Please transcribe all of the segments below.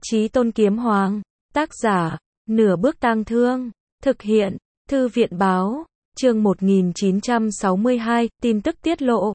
Chí Tôn Kiếm Hoàng, tác giả, Nửa Bước Tang Thương, thực hiện, Thư viện báo, chương 1962, tin tức tiết lộ.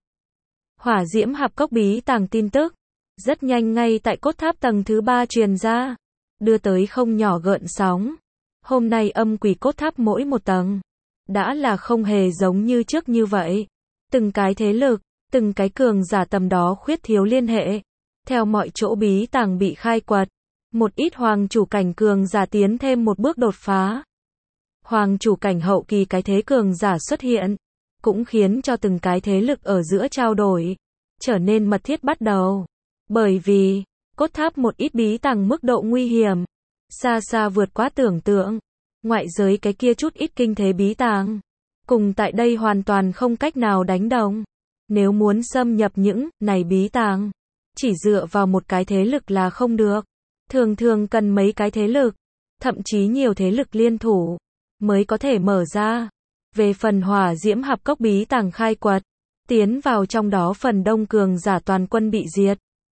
Hỏa diễm hạp cốc bí tàng tin tức, rất nhanh ngay tại cốt tháp tầng thứ 3 truyền ra, đưa tới không nhỏ gợn sóng. Hôm nay âm quỷ cốt tháp mỗi một tầng, đã là không hề giống như trước như vậy. Từng cái thế lực, từng cái cường giả tầm đó khuyết thiếu liên hệ. Theo mọi chỗ bí tàng bị khai quật, một ít hoàng chủ cảnh cường giả tiến thêm một bước đột phá. Hoàng chủ cảnh hậu kỳ cái thế cường giả xuất hiện, cũng khiến cho từng cái thế lực ở giữa trao đổi trở nên mật thiết bắt đầu. Bởi vì, cốt tháp một ít bí tàng mức độ nguy hiểm, xa xa vượt quá tưởng tượng. Ngoại giới cái kia chút ít kinh thế bí tàng, cùng tại đây hoàn toàn không cách nào đánh đồng. Nếu muốn xâm nhập những này bí tàng, chỉ dựa vào một cái thế lực là không được. Thường thường cần mấy cái thế lực, thậm chí nhiều thế lực liên thủ, mới có thể mở ra. Về phần hỏa diễm hạp cốc bí tàng khai quật, tiến vào trong đó phần đông cường giả toàn quân bị diệt.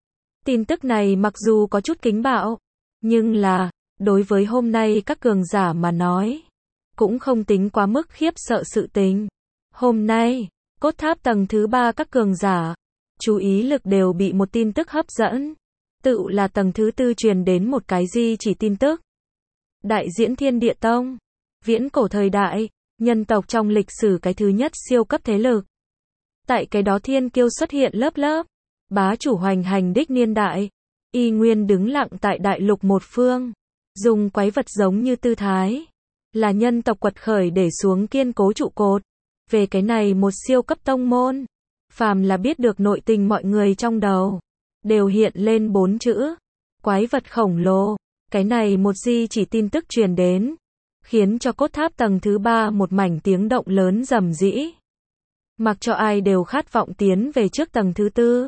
Tin tức này mặc dù có chút kính bạo, nhưng là, đối với hôm nay các cường giả mà nói, cũng không tính quá mức khiếp sợ sự tình. Hôm nay, cốt tháp tầng thứ 3 các cường giả, chú ý lực đều bị một tin tức hấp dẫn. Tự là tầng thứ 4 truyền đến một cái di chỉ tin tức. Đại diễn Thiên Địa Tông, viễn cổ thời đại, nhân tộc trong lịch sử cái thứ nhất siêu cấp thế lực. Tại cái đó thiên kiêu xuất hiện lớp lớp, bá chủ hoành hành đích niên đại, y nguyên đứng lặng tại đại lục một phương, dùng quái vật giống như tư thái, là nhân tộc quật khởi để xuống kiên cố trụ cột. Về cái này một siêu cấp tông môn, phàm là biết được nội tình mọi người trong đầu, đều hiện lên 4 chữ, quái vật khổng lồ. Cái này một di chỉ tin tức truyền đến, khiến cho cốt tháp tầng thứ 3 một mảnh tiếng động lớn rầm rĩ. Mặc cho ai đều khát vọng tiến về trước tầng thứ 4.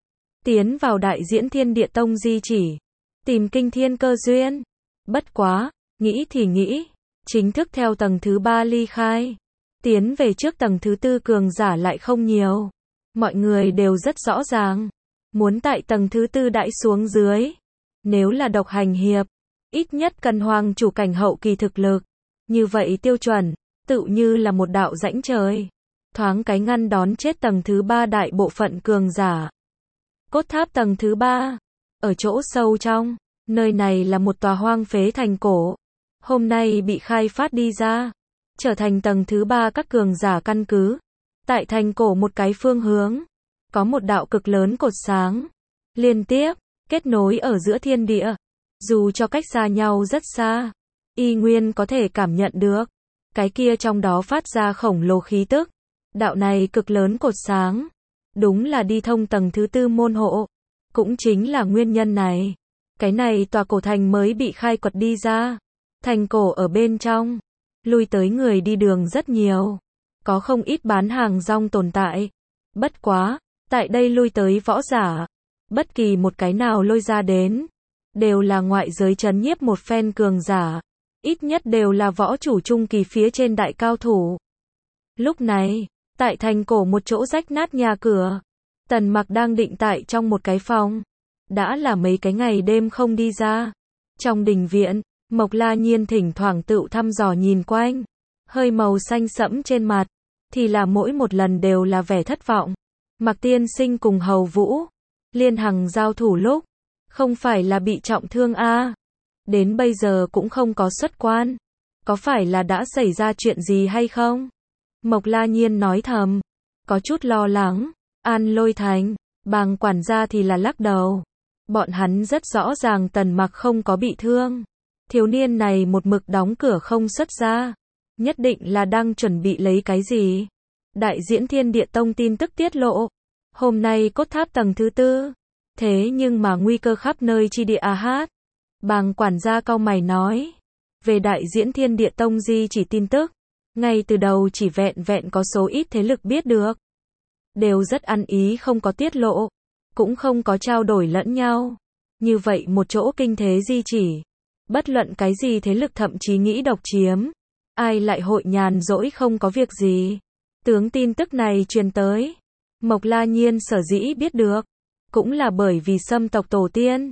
Tiến vào đại diễn Thiên Địa Tông di chỉ, tìm kinh thiên cơ duyên. Bất quá, nghĩ thì nghĩ, chính thức theo tầng thứ 3 ly khai, tiến về trước tầng thứ 4 cường giả lại không nhiều. Mọi người đều rất rõ ràng, muốn tại tầng thứ 4 đãi xuống dưới, nếu là độc hành hiệp, ít nhất cần hoàng chủ cảnh hậu kỳ thực lực. Như vậy tiêu chuẩn, tự như là một đạo rãnh trời, thoáng cái ngăn đón chết tầng thứ 3 đại bộ phận cường giả. Cốt tháp tầng thứ 3, ở chỗ sâu trong, nơi này là một tòa hoang phế thành cổ, hôm nay bị khai phát đi ra, trở thành tầng thứ 3 các cường giả căn cứ. Tại thành cổ một cái phương hướng, có một đạo cực lớn cột sáng, liên tiếp, kết nối ở giữa thiên địa. Dù cho cách xa nhau rất xa, y nguyên có thể cảm nhận được, cái kia trong đó phát ra khổng lồ khí tức. Đạo này cực lớn cột sáng, đúng là đi thông tầng thứ 4 môn hộ. Cũng chính là nguyên nhân này, cái này tòa cổ thành mới bị khai quật đi ra. Thành cổ ở bên trong, lui tới người đi đường rất nhiều, có không ít bán hàng rong tồn tại. Bất quá, tại đây lui tới võ giả, bất kỳ một cái nào lôi ra đến, đều là ngoại giới trấn nhiếp một phen cường giả, ít nhất đều là võ chủ trung kỳ phía trên đại cao thủ. Lúc này, tại thành cổ một chỗ rách nát nhà cửa, Tần Mặc đang định tại trong một cái phòng, đã là mấy cái ngày đêm không đi ra. Trong đình viện, Mộc La Nhiên thỉnh thoảng tự thăm dò nhìn quanh, hơi màu xanh sẫm trên mặt, thì là mỗi một lần đều là vẻ thất vọng. Mạc Tiên Sinh cùng Hầu Vũ, Liên Hằng giao thủ lúc, không phải là bị trọng thương a? Đến bây giờ cũng không có xuất quan, có phải là đã xảy ra chuyện gì hay không? Mộc La Nhiên nói thầm, có chút lo lắng. An Lôi Thành, Bàng quản gia thì là lắc đầu. Bọn hắn rất rõ ràng Tần Mặc không có bị thương. Thiếu niên này một mực đóng cửa không xuất ra, nhất định là đang chuẩn bị lấy cái gì. Đại diễn Thiên Địa Tông tin tức tiết lộ, hôm nay cốt tháp tầng thứ 4, thế nhưng mà nguy cơ khắp nơi chi địa hát. Bàng quản gia cau mày nói, về đại diễn Thiên Địa Tông di chỉ tin tức, ngay từ đầu chỉ vẹn vẹn có số ít thế lực biết được, đều rất ăn ý không có tiết lộ, cũng không có trao đổi lẫn nhau. Như vậy một chỗ kinh thế di chỉ, bất luận cái gì thế lực thậm chí nghĩ độc chiếm, ai lại hội nhàn rỗi không có việc gì. Tướng tin tức này truyền tới, Mộc La Nhiên sở dĩ biết được, cũng là bởi vì Sâm tộc tổ tiên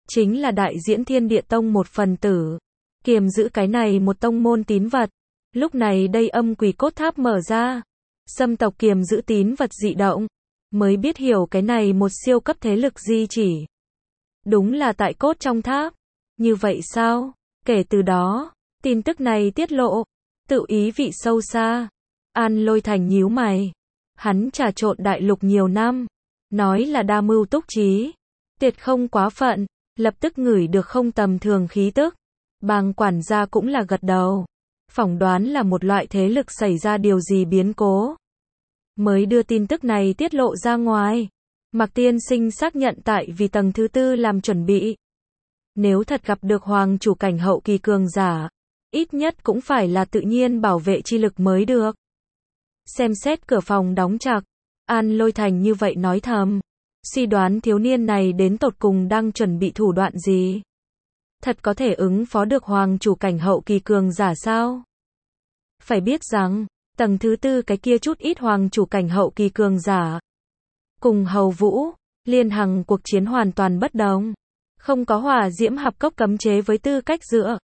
chính là đại diễn Thiên Địa Tông một phần tử, kiềm giữ cái này một tông môn tín vật. Lúc này đây âm quỷ cốt tháp mở ra, xâm tộc kiềm giữ tín vật dị động, mới biết hiểu cái này một siêu cấp thế lực di chỉ. Đúng là tại cốt trong tháp. Như vậy sao? Kể từ đó, tin tức này tiết lộ, tự ý vị sâu xa. An Lôi Thành nhíu mày. Hắn trà trộn đại lục nhiều năm, nói là đa mưu túc trí, tuyệt không quá phận, lập tức ngửi được không tầm thường khí tức. Bàng quản gia cũng là gật đầu, phỏng đoán là một loại thế lực xảy ra điều gì biến cố, mới đưa tin tức này tiết lộ ra ngoài. Mạc tiên sinh xác nhận tại vì tầng thứ tư làm chuẩn bị. Nếu thật gặp được hoàng chủ cảnh hậu kỳ cường giả, ít nhất cũng phải là tự nhiên bảo vệ chi lực mới được. Xem xét cửa phòng đóng chặt, An Lôi Thành như vậy nói thầm, suy đoán thiếu niên này đến tột cùng đang chuẩn bị thủ đoạn gì. Thật có thể ứng phó được hoàng chủ cảnh hậu kỳ cường giả sao? Phải biết rằng, tầng thứ tư cái kia chút ít hoàng chủ cảnh hậu kỳ cường giả, cùng Hầu Vũ, Liên Hằng cuộc chiến hoàn toàn bất đồng. Không có hỏa diễm hạp cốc cấm chế với tư cách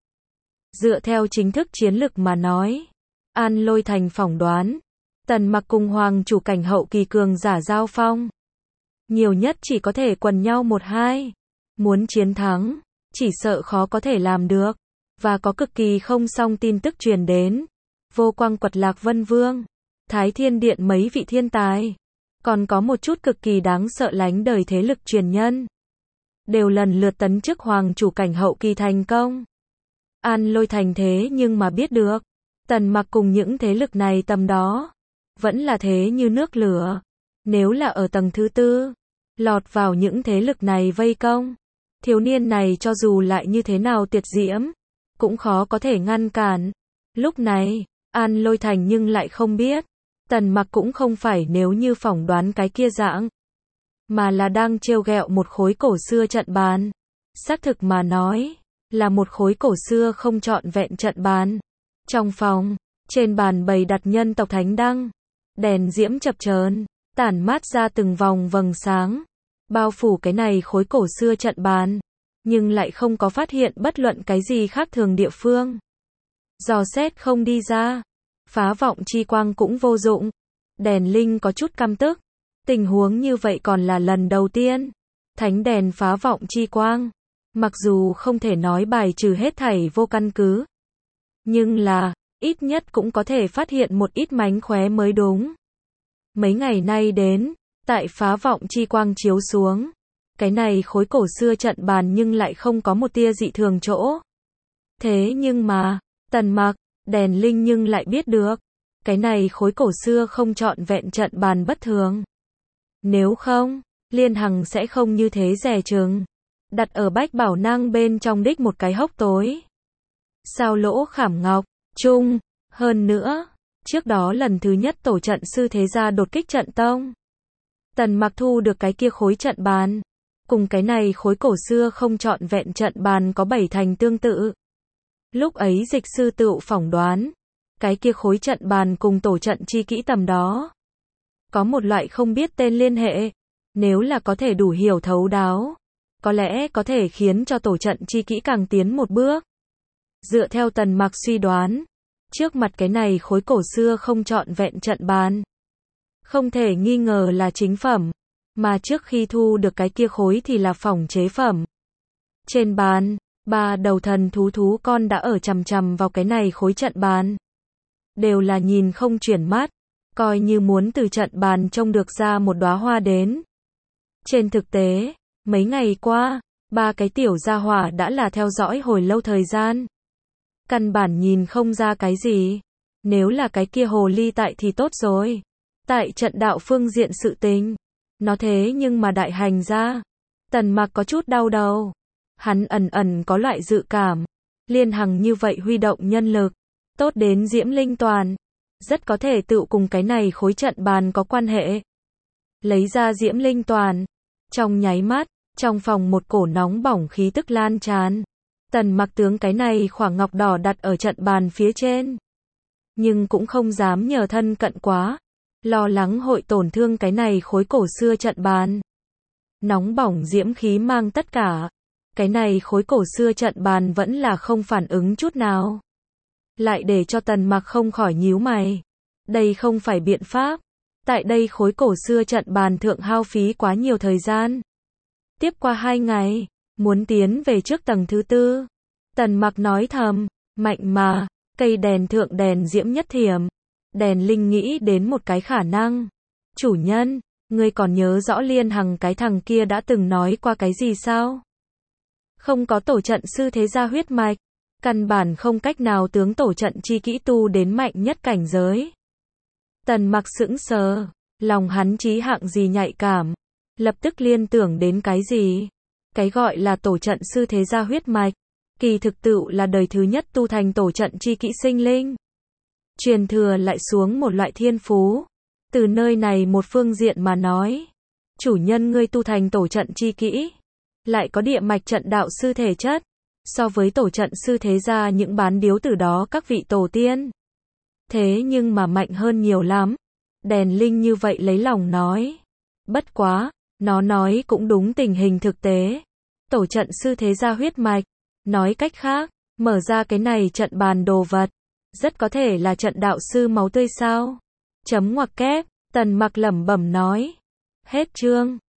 dựa theo chính thức chiến lực mà nói. An Lôi Thành phỏng đoán, Tần Mặc cùng hoàng chủ cảnh hậu kỳ cường giả giao phong, nhiều nhất chỉ có thể quần nhau 1-2. Muốn chiến thắng, chỉ sợ khó có thể làm được. Và có cực kỳ không song tin tức truyền đến. Vô Quang Quật Lạc Vân Vương, Thái Thiên Điện mấy vị thiên tài, còn có một chút cực kỳ đáng sợ lánh đời thế lực truyền nhân, đều lần lượt tấn chức hoàng chủ cảnh hậu kỳ thành công. An Lôi Thành thế nhưng mà biết được, Tần Mặc cùng những thế lực này tầm đó, vẫn là thế như nước lửa. Nếu là ở tầng thứ tư, lọt vào những thế lực này vây công, thiếu niên này cho dù lại như thế nào tuyệt diễm, cũng khó có thể ngăn cản. Lúc này, An Lôi Thành nhưng lại không biết, Tần Mặc cũng không phải nếu như phỏng đoán cái kia dạng, mà là đang trêu ghẹo một khối cổ xưa trận bàn. Xác thực mà nói, là một khối cổ xưa không trọn vẹn trận bàn. Trong phòng, trên bàn bày đặt nhân tộc thánh đăng, đèn diễm chập chờn, tản mát ra từng vòng vầng sáng, bao phủ cái này khối cổ xưa trận bàn, nhưng lại không có phát hiện bất luận cái gì khác thường địa phương. Dò xét không đi ra, phá vọng chi quang cũng vô dụng. Đèn linh có chút căm tức, tình huống như vậy còn là lần đầu tiên. Thánh đèn phá vọng chi quang, mặc dù không thể nói bài trừ hết thảy vô căn cứ, nhưng là, ít nhất cũng có thể phát hiện một ít mánh khóe mới đúng. Mấy ngày nay đến, tại phá vọng chi quang chiếu xuống, cái này khối cổ xưa trận bàn nhưng lại không có một tia dị thường chỗ. Thế nhưng mà, Tần Mặc, đèn linh nhưng lại biết được, cái này khối cổ xưa không trọn vẹn trận bàn bất thường. Nếu không, Liên Hằng sẽ không như thế dè chừng, đặt ở bách bảo nang bên trong đích một cái hốc tối. Sao lỗ khảm ngọc, chung, hơn nữa, trước đó lần thứ nhất tổ trận sư thế gia đột kích trận tông. Tần Mặc thu được cái kia khối trận bàn, cùng cái này khối cổ xưa không trọn vẹn trận bàn có 7 thành tương tự. Lúc ấy dịch sư tựu phỏng đoán, cái kia khối trận bàn cùng tổ trận chi kỹ tầm đó, có một loại không biết tên liên hệ. Nếu là có thể đủ hiểu thấu đáo, có lẽ có thể khiến cho tổ trận chi kỹ càng tiến một bước. Dựa theo Tần Mặc suy đoán, trước mặt cái này khối cổ xưa không trọn vẹn trận bàn, không thể nghi ngờ là chính phẩm, mà trước khi thu được cái kia khối thì là phỏng chế phẩm. Trên bàn, 3 đầu thần thú con đã ở chằm chằm vào cái này khối trận bàn, đều là nhìn không chuyển mắt, coi như muốn từ trận bàn trông được ra một đóa hoa đến. Trên thực tế, mấy ngày qua, 3 cái tiểu gia hỏa đã là theo dõi hồi lâu thời gian, căn bản nhìn không ra cái gì. Nếu là cái kia hồ ly tại thì tốt rồi. Tại trận đạo phương diện sự tình, nó thế nhưng mà đại hành ra. Tần Mặc có chút đau đầu. Hắn ẩn có loại dự cảm, Liên Hằng như vậy huy động nhân lực, tốt đến Diễm Linh Toàn, rất có thể tự cùng cái này khối trận bàn có quan hệ. Lấy ra Diễm Linh Toàn, trong nháy mắt, trong phòng một cổ nóng bỏng khí tức lan tràn. Tần Mặc tướng cái này khoảng ngọc đỏ đặt ở trận bàn phía trên, nhưng cũng không dám nhờ thân cận quá, lo lắng hội tổn thương cái này khối cổ xưa trận bàn. Nóng bỏng diễm khí mang tất cả, Cái này khối cổ xưa trận bàn vẫn là không phản ứng chút nào. Lại để cho Tần Mặc không khỏi nhíu mày. Đây không phải biện pháp. Tại đây khối cổ xưa trận bàn thượng hao phí quá nhiều thời gian. Tiếp qua 2 ngày, muốn tiến về trước tầng thứ 4. Tần Mặc nói thầm, mạnh mà, cây đèn thượng đèn diễm nhất thiểm. Đèn linh nghĩ đến một cái khả năng. Chủ nhân, ngươi còn nhớ rõ Liên Hằng cái thằng kia đã từng nói qua cái gì sao? Không có tổ trận sư thế gia huyết mạch, căn bản không cách nào tướng tổ trận chi kỹ tu đến mạnh nhất cảnh giới. Tần Mặc sững sờ, lòng hắn chí hạng gì nhạy cảm, lập tức liên tưởng đến cái gì? Cái gọi là tổ trận sư thế gia huyết mạch, kỳ thực tựu là đời thứ nhất tu thành tổ trận chi kỹ sinh linh. Truyền thừa lại xuống một loại thiên phú. Từ nơi này một phương diện mà nói, chủ nhân ngươi tu thành tổ trận chi kỹ, lại có địa mạch trận đạo sư thể chất, so với tổ trận sư thế gia những bán điếu từ đó các vị tổ tiên. Thế nhưng mà mạnh hơn nhiều lắm. Đèn linh như vậy lấy lòng nói. Bất quá, nó nói cũng đúng tình hình thực tế. Tổ trận sư thế gia huyết mạch, nói cách khác, mở ra cái này trận bàn đồ vật, rất có thể là trận đạo sư máu tươi sao? Chấm ngoặc kép, Tần Mặc lẩm bẩm nói. Hết chương.